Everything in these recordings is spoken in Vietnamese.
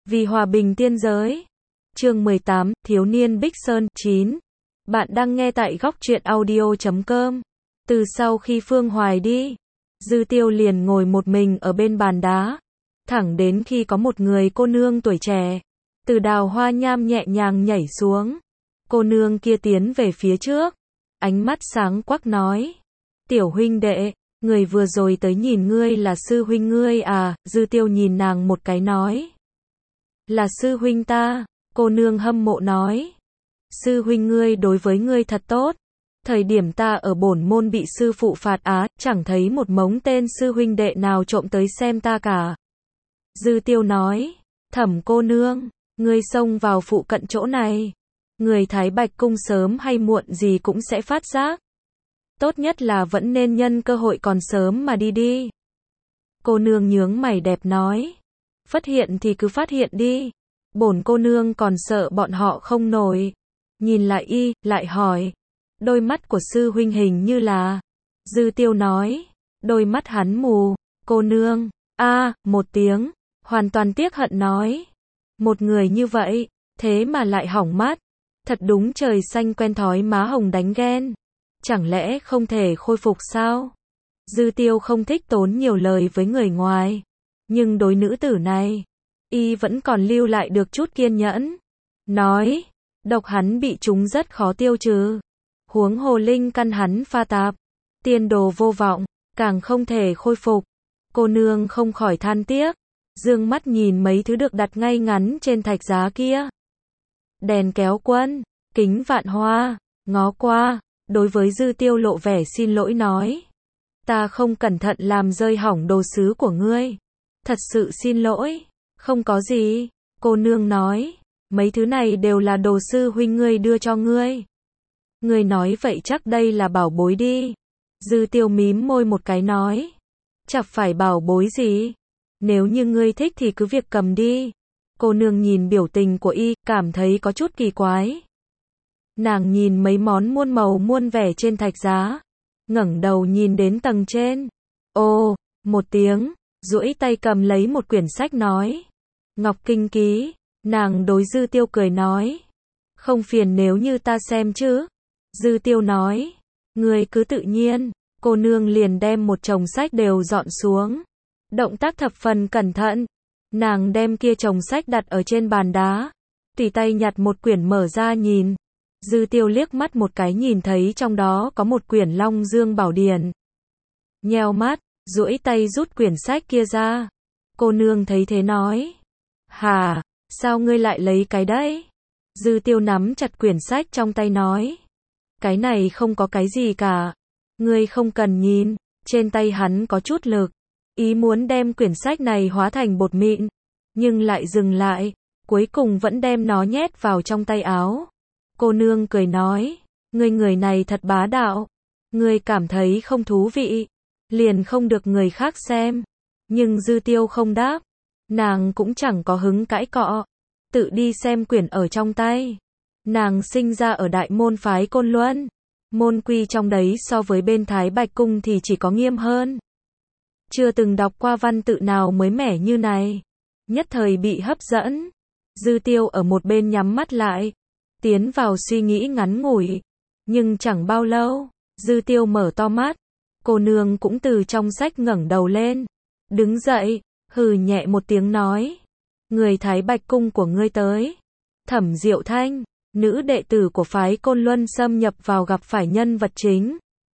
Vì hòa bình tiên giới. Chương 18, Thiếu niên Bích Sơn 9. Bạn đang nghe tại góc truyện audio.com. Từ sau khi Phương Hoài đi, Dư Tiêu liền ngồi một mình ở bên bàn đá, thẳng đến khi có một người cô nương tuổi trẻ từ đào hoa nham nhẹ nhàng nhảy xuống. Cô nương kia tiến về phía trước, ánh mắt sáng quắc nói: "Tiểu huynh đệ, người vừa rồi tới nhìn ngươi là sư huynh ngươi à?" Dư Tiêu nhìn nàng một cái nói: "Là sư huynh ta." Cô nương hâm mộ nói: "Sư huynh ngươi đối với ngươi thật tốt. Thời điểm ta ở bổn môn bị sư phụ phạt á, chẳng thấy một mống tên sư huynh đệ nào trộm tới xem ta cả." Dư Tiêu nói: "Thẩm cô nương, ngươi xông vào phụ cận chỗ này, người Thái Bạch cung sớm hay muộn gì cũng sẽ phát giác. Tốt nhất là vẫn nên nhân cơ hội còn sớm mà đi đi." Cô nương nhướng mày đẹp nói: "Phát hiện thì cứ phát hiện đi. Bổn cô nương còn sợ bọn họ không nổi." Nhìn lại y, lại hỏi: "Đôi mắt của sư huynh hình như là..." Dư Tiêu nói: "Đôi mắt hắn mù." Cô nương một tiếng, hoàn toàn tiếc hận nói: "Một người như vậy, thế mà lại hỏng mắt. Thật đúng trời xanh quen thói má hồng đánh ghen. Chẳng lẽ không thể khôi phục sao?" Dư Tiêu không thích tốn nhiều lời với người ngoài, nhưng đối nữ tử này, y vẫn còn lưu lại được chút kiên nhẫn. Nói: "Độc hắn bị chúng rất khó tiêu trừ. Huống hồ linh căn hắn pha tạp, tiên đồ vô vọng, càng không thể khôi phục." Cô nương không khỏi than tiếc, dương mắt nhìn mấy thứ được đặt ngay ngắn trên thạch giá kia. Đèn kéo quân, kính vạn hoa, ngó qua, đối với Dư Tiêu lộ vẻ xin lỗi nói: "Ta không cẩn thận làm rơi hỏng đồ sứ của ngươi. Thật sự xin lỗi." "Không có gì." Cô nương nói: "Mấy thứ này đều là đồ sư huynh ngươi đưa cho ngươi. Ngươi nói vậy chắc đây là bảo bối đi." Dư Tiêu mím môi một cái nói: "Chẳng phải bảo bối gì. Nếu như ngươi thích thì cứ việc cầm đi." Cô nương nhìn biểu tình của y, cảm thấy có chút kỳ quái. Nàng nhìn mấy món muôn màu muôn vẻ trên thạch giá, ngẩng đầu nhìn đến tầng trên. Ồ, một tiếng, duỗi tay cầm lấy một quyển sách nói: "Ngọc Kinh Ký." Nàng đối Dư Tiêu cười nói: "Không phiền nếu như ta xem chứ?" Dư Tiêu nói: "Ngươi cứ tự nhiên." Cô nương liền đem một chồng sách đều dọn xuống, động tác thập phần cẩn thận. Nàng đem kia chồng sách đặt ở trên bàn đá, tùy tay nhặt một quyển mở ra nhìn. Dư Tiêu liếc mắt một cái nhìn thấy trong đó có một quyển Long Dương Bảo Điển. Nheo mắt, duỗi tay rút quyển sách kia ra. Cô nương thấy thế nói: "Hả, sao ngươi lại lấy cái đấy?" Dư Tiêu nắm chặt quyển sách trong tay nói: "Cái này không có cái gì cả. Ngươi không cần nhìn." Trên tay hắn có chút lực, ý muốn đem quyển sách này hóa thành bột mịn, nhưng lại dừng lại, cuối cùng vẫn đem nó nhét vào trong tay áo. Cô nương cười nói: "Ngươi người này thật bá đạo. Ngươi cảm thấy không thú vị, liền không được người khác xem." Nhưng Dư Tiêu không đáp, nàng cũng chẳng có hứng cãi cọ, tự đi xem quyển ở trong tay. Nàng sinh ra ở đại môn phái Côn Luân, môn quy trong đấy so với bên Thái Bạch cung thì chỉ có nghiêm hơn. Chưa từng đọc qua văn tự nào mới mẻ như này, nhất thời bị hấp dẫn. Dư Tiêu ở một bên nhắm mắt lại, tiến vào suy nghĩ ngắn ngủi, nhưng chẳng bao lâu, Dư Tiêu mở to mắt. Cô nương cũng từ trong sách ngẩng đầu lên, đứng dậy, hừ nhẹ một tiếng nói: "Người Thái Bạch cung của ngươi tới." Thẩm Diệu Thanh, nữ đệ tử của phái Côn Luân xâm nhập vào gặp phải nhân vật chính.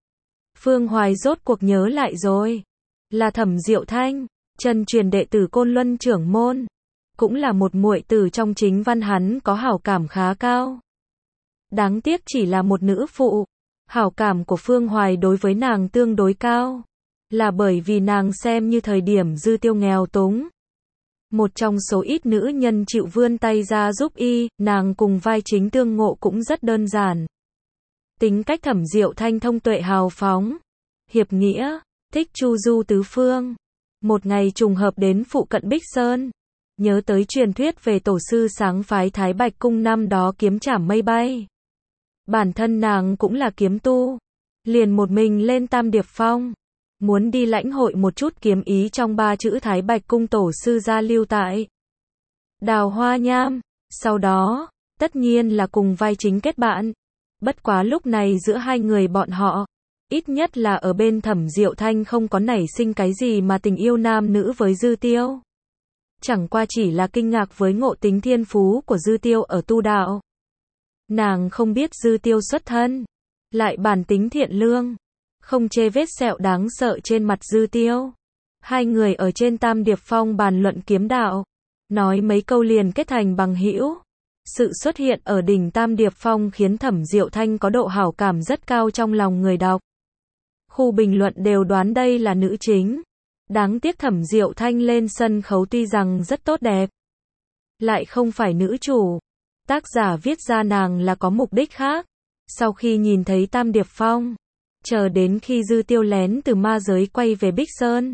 Phương Hoài rốt cuộc nhớ lại rồi, là Thẩm Diệu Thanh, chân truyền đệ tử Côn Luân trưởng môn, cũng là một muội tử trong chính văn hắn có hảo cảm khá cao. Đáng tiếc chỉ là một nữ phụ, hảo cảm của Phương Hoài đối với nàng tương đối cao, là bởi vì nàng xem như thời điểm Dư Tiêu nghèo túng, một trong số ít nữ nhân chịu vươn tay ra giúp y. Nàng cùng vai chính tương ngộ cũng rất đơn giản. Tính cách Thẩm Diệu Thanh thông tuệ hào phóng, hiệp nghĩa, thích chu du tứ phương. Một ngày trùng hợp đến phụ cận Bích Sơn, nhớ tới truyền thuyết về tổ sư sáng phái Thái Bạch cung năm đó kiếm trảm mây bay. Bản thân nàng cũng là kiếm tu, liền một mình lên Tam Điệp Phong, muốn đi lãnh hội một chút kiếm ý trong ba chữ Thái Bạch cung tổ sư gia lưu tại. Đào Hoa Nham. Sau đó, tất nhiên là cùng vai chính kết bạn. Bất quá lúc này giữa hai người bọn họ, ít nhất là ở bên Thẩm Diệu Thanh không có nảy sinh cái gì mà tình yêu nam nữ với Dư Tiêu. Chẳng qua chỉ là kinh ngạc với ngộ tính thiên phú của Dư Tiêu ở tu đạo. Nàng không biết Dư Tiêu xuất thân, lại bản tính thiện lương, không chê vết sẹo đáng sợ trên mặt Dư Tiêu. Hai người ở trên Tam Điệp Phong bàn luận kiếm đạo, nói mấy câu liền kết thành bằng hữu. Sự xuất hiện ở đỉnh Tam Điệp Phong khiến Thẩm Diệu Thanh có độ hảo cảm rất cao trong lòng người đọc. Khu bình luận đều đoán đây là nữ chính. Đáng tiếc Thẩm Diệu Thanh lên sân khấu tuy rằng rất tốt đẹp, lại không phải nữ chủ. Tác giả viết ra nàng là có mục đích khác. Sau khi nhìn thấy Tam Điệp Phong, chờ đến khi Dư Tiêu lén từ ma giới quay về Bích Sơn,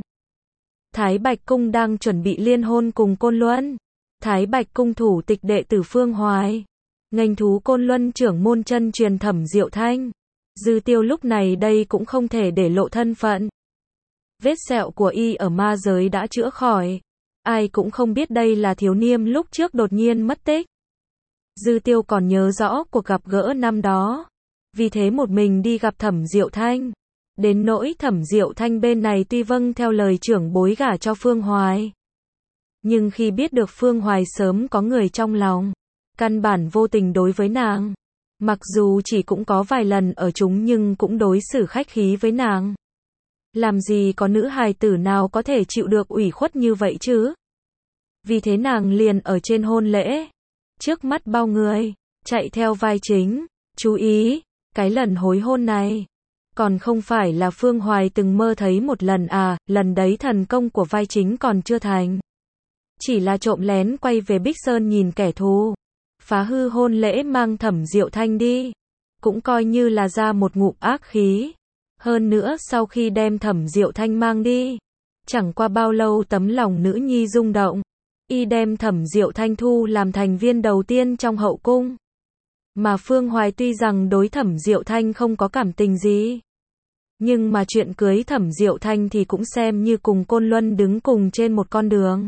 Thái Bạch Cung đang chuẩn bị liên hôn cùng Côn Luân. Thái Bạch Cung thủ tịch đệ tử Phương Hoài, nghênh thú Côn Luân trưởng môn chân truyền Thẩm Diệu Thanh. Dư Tiêu lúc này đây cũng không thể để lộ thân phận. Vết sẹo của y ở ma giới đã chữa khỏi. Ai cũng không biết đây là thiếu niên lúc trước đột nhiên mất tích. Dư Tiêu còn nhớ rõ cuộc gặp gỡ năm đó. Vì thế một mình đi gặp Thẩm Diệu Thanh. Đến nỗi Thẩm Diệu Thanh bên này tuy vâng theo lời trưởng bối gả cho Phương Hoài, nhưng khi biết được Phương Hoài sớm có người trong lòng, căn bản vô tình đối với nàng. Mặc dù chỉ cũng có vài lần ở chúng nhưng cũng đối xử khách khí với nàng. Làm gì có nữ hài tử nào có thể chịu được ủy khuất như vậy chứ? Vì thế nàng liền ở trên hôn lễ, trước mắt bao người, chạy theo vai chính. Chú ý, cái lần hối hôn này, còn không phải là Phương Hoài từng mơ thấy một lần à, lần đấy thần công của vai chính còn chưa thành. Chỉ là trộm lén quay về Bích Sơn nhìn kẻ thù, phá hư hôn lễ mang Thẩm Diệu Thanh đi. Cũng coi như là ra một ngụm ác khí. Hơn nữa sau khi đem Thẩm Diệu Thanh mang đi, chẳng qua bao lâu tấm lòng nữ nhi rung động. Y đem Thẩm Diệu Thanh thu làm thành viên đầu tiên trong hậu cung. Mà Phương Hoài tuy rằng đối Thẩm Diệu Thanh không có cảm tình gì, nhưng mà chuyện cưới Thẩm Diệu Thanh thì cũng xem như cùng Côn Luân đứng cùng trên một con đường.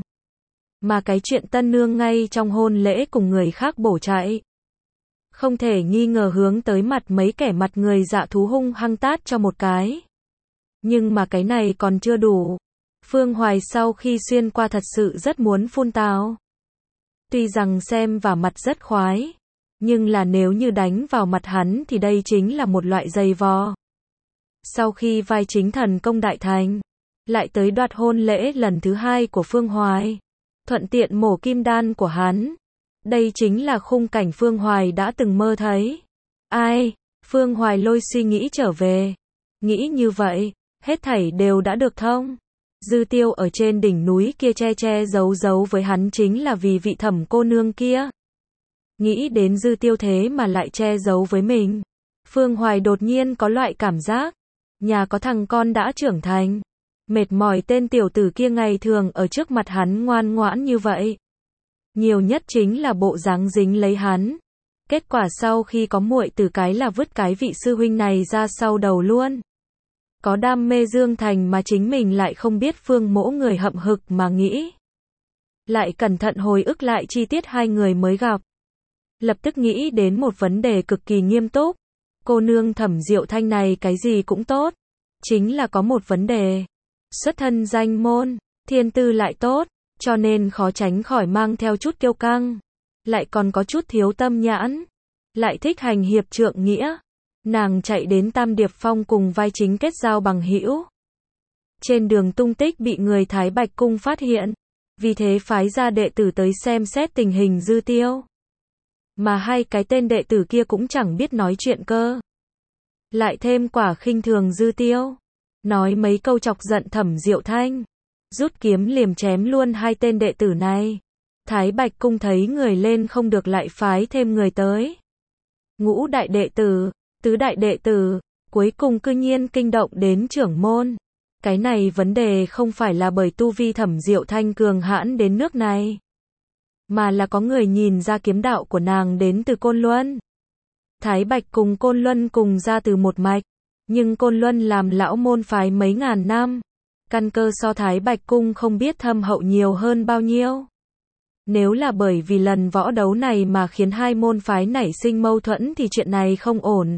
Mà cái chuyện tân nương ngay trong hôn lễ cùng người khác bổ chạy, không thể nghi ngờ hướng tới mặt mấy kẻ mặt người dạ thú hung hăng tát cho một cái. Nhưng mà cái này còn chưa đủ. Phương Hoài sau khi xuyên qua thật sự rất muốn phun tào. Tuy rằng xem vào mặt rất khoái, nhưng là nếu như đánh vào mặt hắn thì đây chính là một loại giày vò. Sau khi vai chính thần công đại thành, lại tới đoạt hôn lễ lần thứ hai của Phương Hoài, thuận tiện mổ kim đan của hắn. Đây chính là khung cảnh Phương Hoài đã từng mơ thấy. Ai? Phương Hoài lôi suy nghĩ trở về. Nghĩ như vậy, hết thảy đều đã được thông. Dư Tiêu ở trên đỉnh núi kia che che giấu giấu với hắn chính là vì vị Thẩm cô nương kia. Nghĩ đến Dư Tiêu thế mà lại che giấu với mình, Phương Hoài đột nhiên có loại cảm giác, nhà có thằng con đã trưởng thành. Mệt mỏi tên tiểu tử kia ngày thường ở trước mặt hắn ngoan ngoãn như vậy. Nhiều nhất chính là bộ dáng dính lấy hắn. Kết quả sau khi có muội từ cái là vứt cái vị sư huynh này ra sau đầu luôn. Có đam mê Dương Thành mà chính mình lại không biết Phương Mỗ người hậm hực mà nghĩ. Lại cẩn thận hồi ức lại chi tiết hai người mới gặp. Lập tức nghĩ đến một vấn đề cực kỳ nghiêm túc. Cô nương Thẩm Diệu Thanh này cái gì cũng tốt, chính là có một vấn đề. Xuất thân danh môn, thiên tư lại tốt, cho nên khó tránh khỏi mang theo chút kiêu căng. Lại còn có chút thiếu tâm nhãn. Lại thích hành hiệp trượng nghĩa. Nàng chạy đến Tam Điệp Phong cùng vai chính kết giao bằng hữu. Trên đường tung tích bị người Thái Bạch Cung phát hiện. Vì thế phái ra đệ tử tới xem xét tình hình Dư Tiêu. Mà hai cái tên đệ tử kia cũng chẳng biết nói chuyện cơ. Lại thêm quả khinh thường Dư Tiêu. Nói mấy câu chọc giận Thẩm Diệu Thanh. Rút kiếm liềm chém luôn hai tên đệ tử này. Thái Bạch Cung thấy người lên không được lại phái thêm người tới. Ngũ đại đệ tử, tứ đại đệ tử, cuối cùng cư nhiên kinh động đến trưởng môn. Cái này vấn đề không phải là bởi tu vi Thẩm Diệu Thanh cường hãn đến nước này, mà là có người nhìn ra kiếm đạo của nàng đến từ Côn Luân. Thái Bạch cùng Côn Luân cùng ra từ một mạch, nhưng Côn Luân làm lão môn phái mấy ngàn năm, căn cơ so Thái Bạch Cung không biết thâm hậu nhiều hơn bao nhiêu. Nếu là bởi vì lần võ đấu này mà khiến hai môn phái nảy sinh mâu thuẫn thì chuyện này không ổn.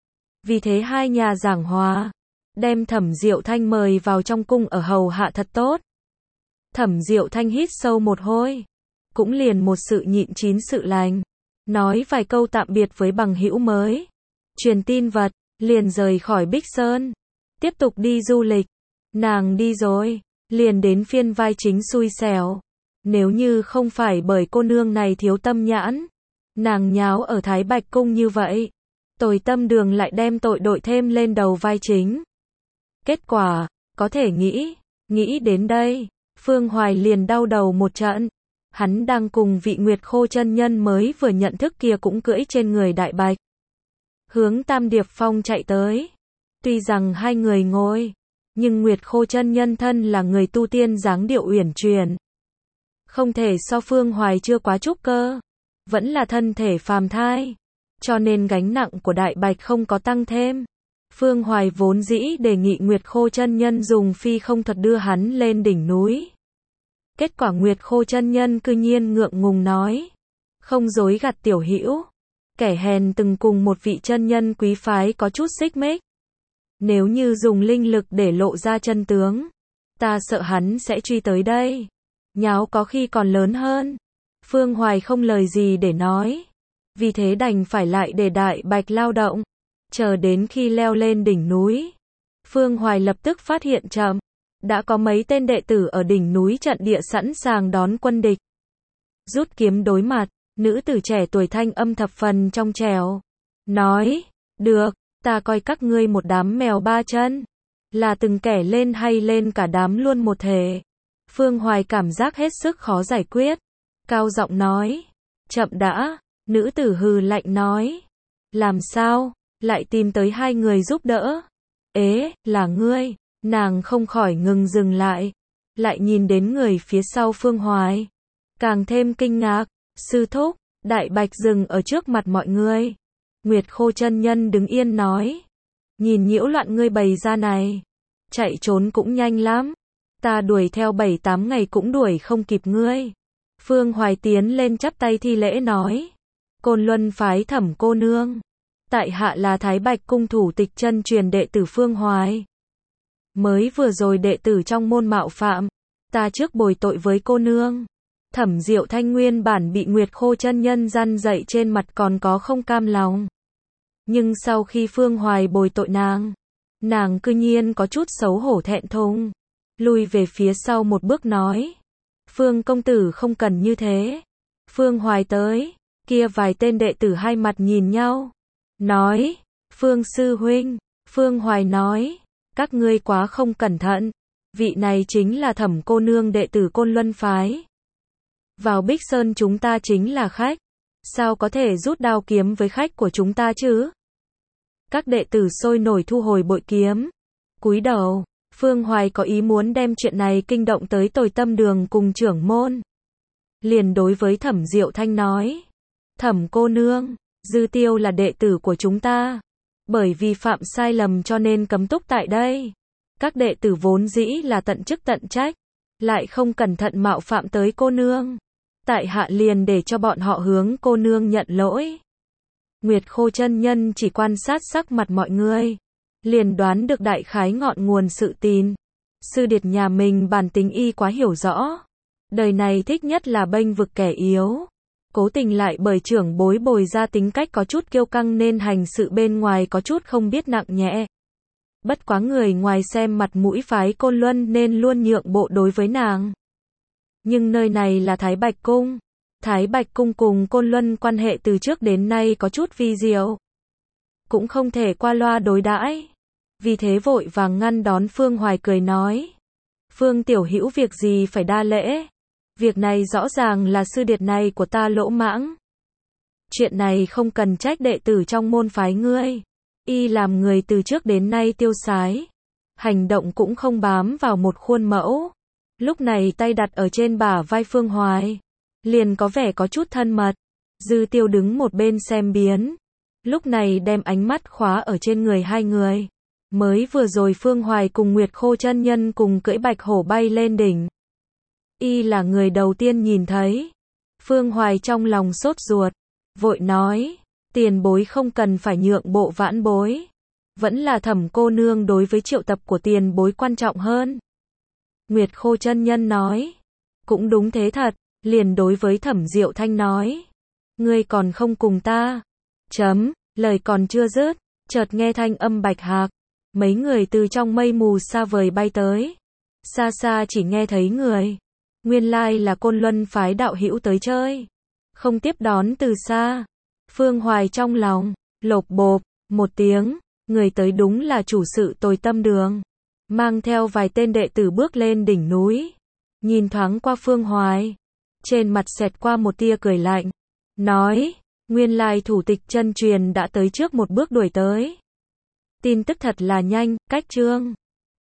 Vì thế hai nhà giảng hòa, đem Thẩm Diệu Thanh mời vào trong cung ở hầu hạ thật tốt. Thẩm Diệu Thanh hít sâu một hơi, cũng liền một sự nhịn chín sự lành, nói vài câu tạm biệt với bằng hữu mới, truyền tin vật, liền rời khỏi Bích Sơn, tiếp tục đi du lịch. Nàng đi rồi, liền đến phiên vai chính xui xẻo. Nếu như không phải bởi cô nương này thiếu tâm nhãn, nàng nháo ở Thái Bạch Cung như vậy, Tồi Tâm Đường lại đem tội đội thêm lên đầu vai chính. Kết quả, có thể nghĩ đến đây, Phương Hoài liền đau đầu một trận. Hắn đang cùng vị Nguyệt Khô chân nhân mới vừa nhận thức kia cũng cưỡi trên người Đại Bạch, hướng Tam Điệp Phong chạy tới. Tuy rằng hai người ngồi, nhưng Nguyệt Khô chân nhân thân là người tu tiên dáng điệu uyển chuyển, không thể so Phương Hoài chưa quá trúc cơ, vẫn là thân thể phàm thai, cho nên gánh nặng của Đại Bạch không có tăng thêm. Phương Hoài vốn dĩ đề nghị Nguyệt Khô chân nhân dùng phi không thuật đưa hắn lên đỉnh núi. Kết quả Nguyệt Khô chân nhân cư nhiên ngượng ngùng nói, không dối gạt tiểu hữu, kẻ hèn từng cùng một vị chân nhân quý phái có chút xích mích. Nếu như dùng linh lực để lộ ra chân tướng, ta sợ hắn sẽ truy tới đây. Nháo có khi còn lớn hơn. Phương Hoài không lời gì để nói, vì thế đành phải lại để Đại Bạch lao động. Chờ đến khi leo lên đỉnh núi, Phương Hoài lập tức phát hiện chậm, đã có mấy tên đệ tử ở đỉnh núi trận địa sẵn sàng đón quân địch. Rút kiếm đối mặt, nữ tử trẻ tuổi thanh âm thập phần trong trẻo, nói, được, ta coi các ngươi một đám mèo ba chân, là từng kẻ lên hay lên cả đám luôn một thể. Phương Hoài cảm giác hết sức khó giải quyết, cao giọng nói, chậm đã. Nữ tử hừ lạnh nói, làm sao, lại tìm tới hai người giúp đỡ? Ế, là ngươi. Nàng không khỏi ngừng dừng lại nhìn đến người phía sau Phương Hoài, càng thêm kinh ngạc. Sư thúc, Đại Bạch dừng ở trước mặt mọi người. Nguyệt Khô chân nhân đứng yên nói, nhìn nhiễu loạn ngươi bày ra này, chạy trốn cũng nhanh lắm, ta đuổi theo 7-8 ngày cũng đuổi không kịp ngươi. Phương Hoài tiến lên chắp tay thi lễ nói, Côn Luân phái Thẩm cô nương, tại hạ là Thái Bạch cung thủ tịch chân truyền đệ tử Phương Hoài. Mới vừa rồi đệ tử trong môn mạo phạm, ta trước bồi tội với cô nương. Thẩm Diệu Thanh nguyên bản bị Nguyệt Khô chân nhân răn dạy trên mặt còn có không cam lòng, nhưng sau khi Phương Hoài bồi tội nàng cư nhiên có chút xấu hổ thẹn thùng, lùi về phía sau một bước nói, Phương công tử không cần như thế. Phương Hoài tới, kia vài tên đệ tử hai mặt nhìn nhau, nói, Phương sư huynh. Phương Hoài nói, các ngươi quá không cẩn thận, vị này chính là Thẩm cô nương đệ tử Côn Luân phái. Vào Bích Sơn chúng ta chính là khách, sao có thể rút đao kiếm với khách của chúng ta chứ? Các đệ tử sôi nổi thu hồi bội kiếm, cúi đầu. Phương Hoài có ý muốn đem chuyện này kinh động tới Tồi Tâm Đường cùng trưởng môn, liền đối với Thẩm Diệu Thanh nói, Thẩm cô nương, Dư Tiêu là đệ tử của chúng ta, bởi vì phạm sai lầm cho nên cấm túc tại đây. Các đệ tử vốn dĩ là tận chức tận trách, lại không cẩn thận mạo phạm tới cô nương, tại hạ liền để cho bọn họ hướng cô nương nhận lỗi. Nguyệt Khô chân nhân chỉ quan sát sắc mặt mọi người, liền đoán được đại khái ngọn nguồn sự tin. Sư điệt nhà mình bản tính y quá hiểu rõ, đời này thích nhất là bênh vực kẻ yếu, cố tình lại bởi trưởng bối bồi ra tính cách có chút kiêu căng nên hành sự bên ngoài có chút không biết nặng nhẹ. Bất quá người ngoài xem mặt mũi phái Côn Luân nên luôn nhượng bộ đối với nàng. Nhưng nơi này là Thái Bạch Cung. Thái Bạch Cung cùng Côn Luân quan hệ từ trước đến nay có chút vi diệu, cũng không thể qua loa đối đãi. Vì thế vội vàng ngăn đón Phương Hoài cười nói, Phương tiểu hữu việc gì phải đa lễ, việc này rõ ràng là sư điệt này của ta lỗ mãng. Chuyện này không cần trách đệ tử trong môn phái ngươi, y làm người từ trước đến nay tiêu sái, hành động cũng không bám vào một khuôn mẫu. Lúc này tay đặt ở trên bả vai Phương Hoài, liền có vẻ có chút thân mật. Dư Tiêu đứng một bên xem biến, lúc này đem ánh mắt khóa ở trên người hai người. Mới vừa rồi Phương Hoài cùng Nguyệt Khô chân nhân cùng cưỡi bạch hổ bay lên đỉnh, y là người đầu tiên nhìn thấy. Phương Hoài trong lòng sốt ruột, vội nói, tiền bối không cần phải nhượng bộ vãn bối. Vẫn là Thẩm cô nương đối với triệu tập của tiền bối quan trọng hơn. Nguyệt Khô chân nhân nói, cũng đúng thế thật, liền đối với Thẩm Diệu Thanh nói, ngươi còn không cùng ta. Lời còn chưa dứt, chợt nghe thanh âm bạch hạc, mấy người từ trong mây mù xa vời bay tới. Xa xa chỉ nghe thấy người, nguyên lai là Côn Luân phái đạo hữu tới chơi, không tiếp đón từ xa. Phương Hoài trong lòng, lộp bộp, một tiếng, người tới đúng là chủ sự Tồi Tâm Đường, mang theo vài tên đệ tử bước lên đỉnh núi, nhìn thoáng qua Phương Hoài, trên mặt xẹt qua một tia cười lạnh, nói, nguyên lai thủ tịch chân truyền đã tới trước một bước đuổi tới. Tin tức thật là nhanh, cách chương